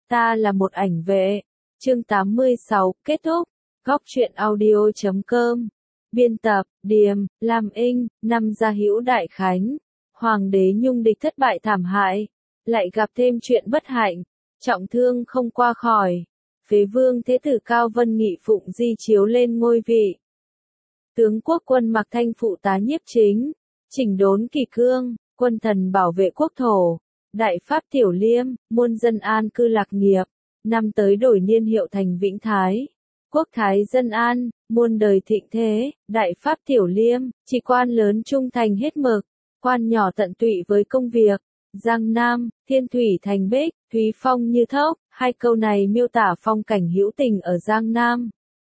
Ta là một ảnh vệ. Chương 86, kết thúc. Góc truyện audio.com. Biên tập, Điềm, Lam Inh, năm Gia Hữu Đại Khánh. Hoàng đế nhung địch thất bại thảm hại. Lại gặp thêm chuyện bất hạnh. Trọng thương không qua khỏi. Phế vương thế tử Cao Vân Nghị phụng di chiếu lên ngôi vị. Tướng quốc quân mặc thanh phụ tá nhiếp chính. Chỉnh đốn kỷ cương, quân thần bảo vệ quốc thổ. Đại pháp tiểu liêm, muôn dân an cư lạc nghiệp. Năm tới đổi niên hiệu thành Vĩnh Thái. Quốc thái dân an, muôn đời thịnh thế. Đại pháp tiểu liêm, chỉ quan lớn trung thành hết mực. Quan nhỏ tận tụy với công việc. Giang Nam, thiên thủy thành bích, thúy phong như thốc. Hai câu này miêu tả phong cảnh hữu tình ở Giang Nam.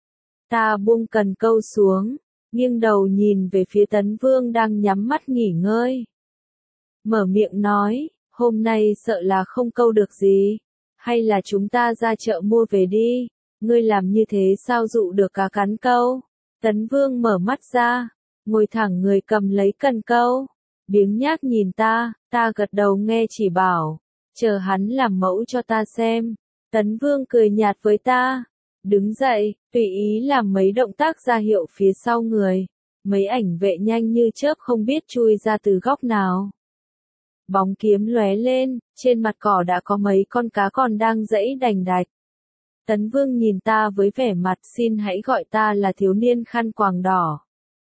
Ta buông cần câu xuống, nghiêng đầu nhìn về phía Tấn Vương đang nhắm mắt nghỉ ngơi. Mở miệng nói, hôm nay sợ là không câu được gì. Hay là chúng ta ra chợ mua về đi. Ngươi làm như thế sao dụ được cá cắn câu. Tấn Vương mở mắt ra, ngồi thẳng người cầm lấy cần câu. Biếng nhác nhìn ta gật đầu nghe chỉ bảo. Chờ hắn làm mẫu cho ta xem. Tấn Vương cười nhạt với ta. Đứng dậy, tùy ý làm mấy động tác ra hiệu phía sau người. Mấy ảnh vệ nhanh như chớp không biết chui ra từ góc nào. Bóng kiếm lóe lên, trên mặt cỏ đã có mấy con cá còn đang giãy đành đạch. Tấn Vương nhìn ta với vẻ mặt xin hãy gọi ta là thiếu niên khăn quàng đỏ.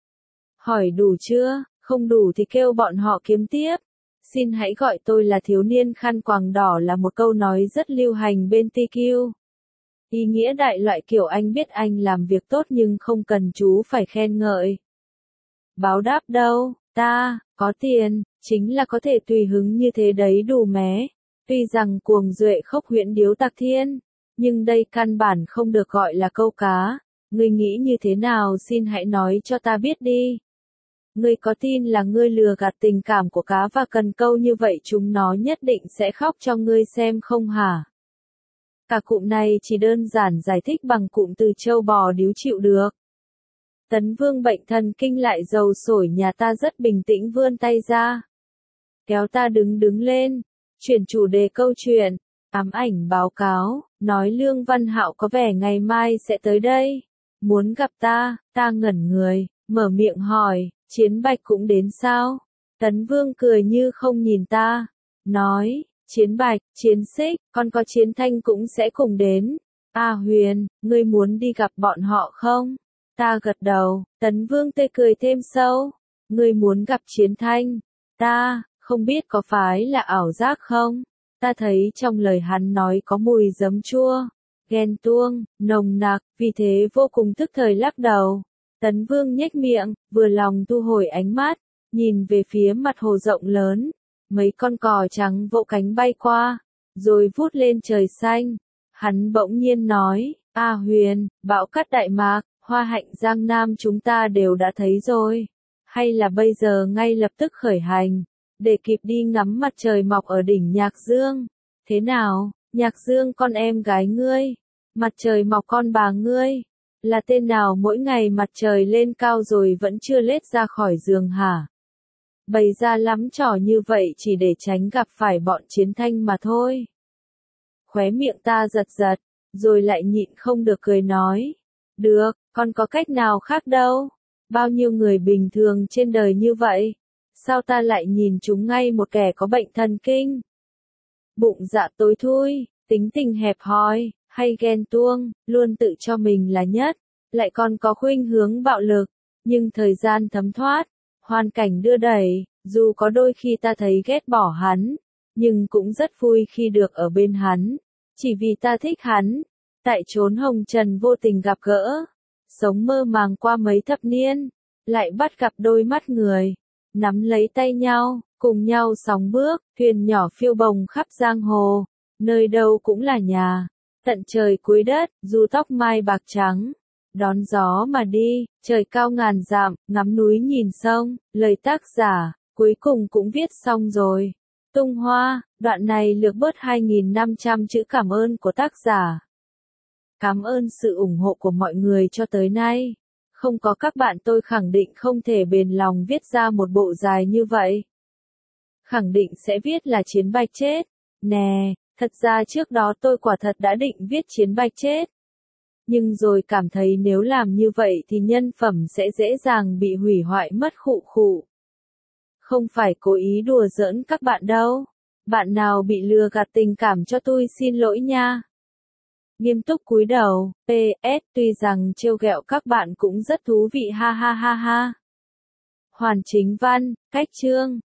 Hỏi đủ chưa, không đủ thì kêu bọn họ kiếm tiếp. Xin hãy gọi tôi là thiếu niên khăn quàng đỏ là một câu nói rất lưu hành bên TQ. Ý nghĩa đại loại kiểu anh biết anh làm việc tốt nhưng không cần chú phải khen ngợi. Báo đáp đâu, ta, có tiền, chính là có thể tùy hứng như thế đấy đủ mé. Tuy rằng cuồng duệ khốc huyễn điếu tạc thiên, nhưng đây căn bản không được gọi là câu cá. Ngươi nghĩ như thế nào xin hãy nói cho ta biết đi. Ngươi có tin là ngươi lừa gạt tình cảm của cá và cần câu như vậy chúng nó nhất định sẽ khóc cho ngươi xem không hả? Cả cụm này chỉ đơn giản giải thích bằng cụm từ trâu bò điếu chịu được. Tấn Vương bệnh thần kinh lại dầu sổi nhà ta rất bình tĩnh vươn tay ra. Kéo ta đứng lên, chuyển chủ đề câu chuyện, ám ảnh báo cáo, nói Lương Văn Hạo có vẻ ngày mai sẽ tới đây. Muốn gặp ta ngẩn người, mở miệng hỏi, Chiến Bạch cũng đến sao? Tấn Vương cười như không nhìn ta, nói, Chiến Bạch, Chiến Xích, còn có Chiến Thanh cũng sẽ cùng đến. Huyền, ngươi muốn đi gặp bọn họ không? Ta gật đầu, Tấn Vương tươi cười thêm sâu. Ngươi muốn gặp Chiến Thanh? Ta, không biết có phải là ảo giác không? Ta thấy trong lời hắn nói có mùi giấm chua, ghen tuông, nồng nặc, vì thế vô cùng tức thời lắc đầu. Tấn Vương nhếch miệng, vừa lòng thu hồi ánh mắt, nhìn về phía mặt hồ rộng lớn. Mấy con cò trắng vỗ cánh bay qua, rồi vút lên trời xanh. Hắn bỗng nhiên nói, Huyền, bão cát Đại Mạc, hoa hạnh Giang Nam chúng ta đều đã thấy rồi. Hay là bây giờ ngay lập tức khởi hành, để kịp đi ngắm mặt trời mọc ở đỉnh Nhạc Dương. Thế nào, Nhạc Dương con em gái ngươi, mặt trời mọc con bà ngươi, là tên nào mỗi ngày mặt trời lên cao rồi vẫn chưa lết ra khỏi giường hả? Bày ra lắm trò như vậy chỉ để tránh gặp phải bọn Chiến Thanh mà thôi. Khóe miệng ta giật giật, rồi lại nhịn không được cười nói. Được, còn có cách nào khác đâu. Bao nhiêu người bình thường trên đời như vậy. Sao ta lại nhìn chúng ngay một kẻ có bệnh thần kinh? Bụng dạ tối thui, tính tình hẹp hòi, hay ghen tuông, luôn tự cho mình là nhất, lại còn có khuynh hướng bạo lực. Nhưng thời gian thấm thoát, hoàn cảnh đưa đẩy, dù có đôi khi ta thấy ghét bỏ hắn, nhưng cũng rất vui khi được ở bên hắn. Chỉ vì ta thích hắn, tại chốn hồng trần vô tình gặp gỡ, sống mơ màng qua mấy thập niên, lại bắt gặp đôi mắt người, nắm lấy tay nhau, cùng nhau sóng bước, thuyền nhỏ phiêu bồng khắp giang hồ, nơi đâu cũng là nhà, tận trời cuối đất, dù tóc mai bạc trắng, đón gió mà đi, trời cao ngàn dặm, ngắm núi nhìn sông, lời tác giả, cuối cùng cũng viết xong rồi. Tung Hoa, đoạn này lược bớt 2.500 chữ cảm ơn của tác giả. Cảm ơn sự ủng hộ của mọi người cho tới nay. Không có các bạn tôi khẳng định không thể bền lòng viết ra một bộ dài như vậy. Khẳng định sẽ viết là Chiến Bạch chết. Nè, Thật ra trước đó tôi quả thật đã định viết chiến bạch chết. Nhưng rồi cảm thấy nếu làm như vậy thì nhân phẩm sẽ dễ dàng bị hủy hoại mất khụ khụ. Không phải cố ý đùa giỡn các bạn đâu. Bạn nào bị lừa gạt tình cảm cho tôi xin lỗi nha. Nghiêm túc cúi đầu, PS, tuy rằng trêu ghẹo các bạn cũng rất thú vị ha ha ha ha. Hoàn chính văn, cách chương.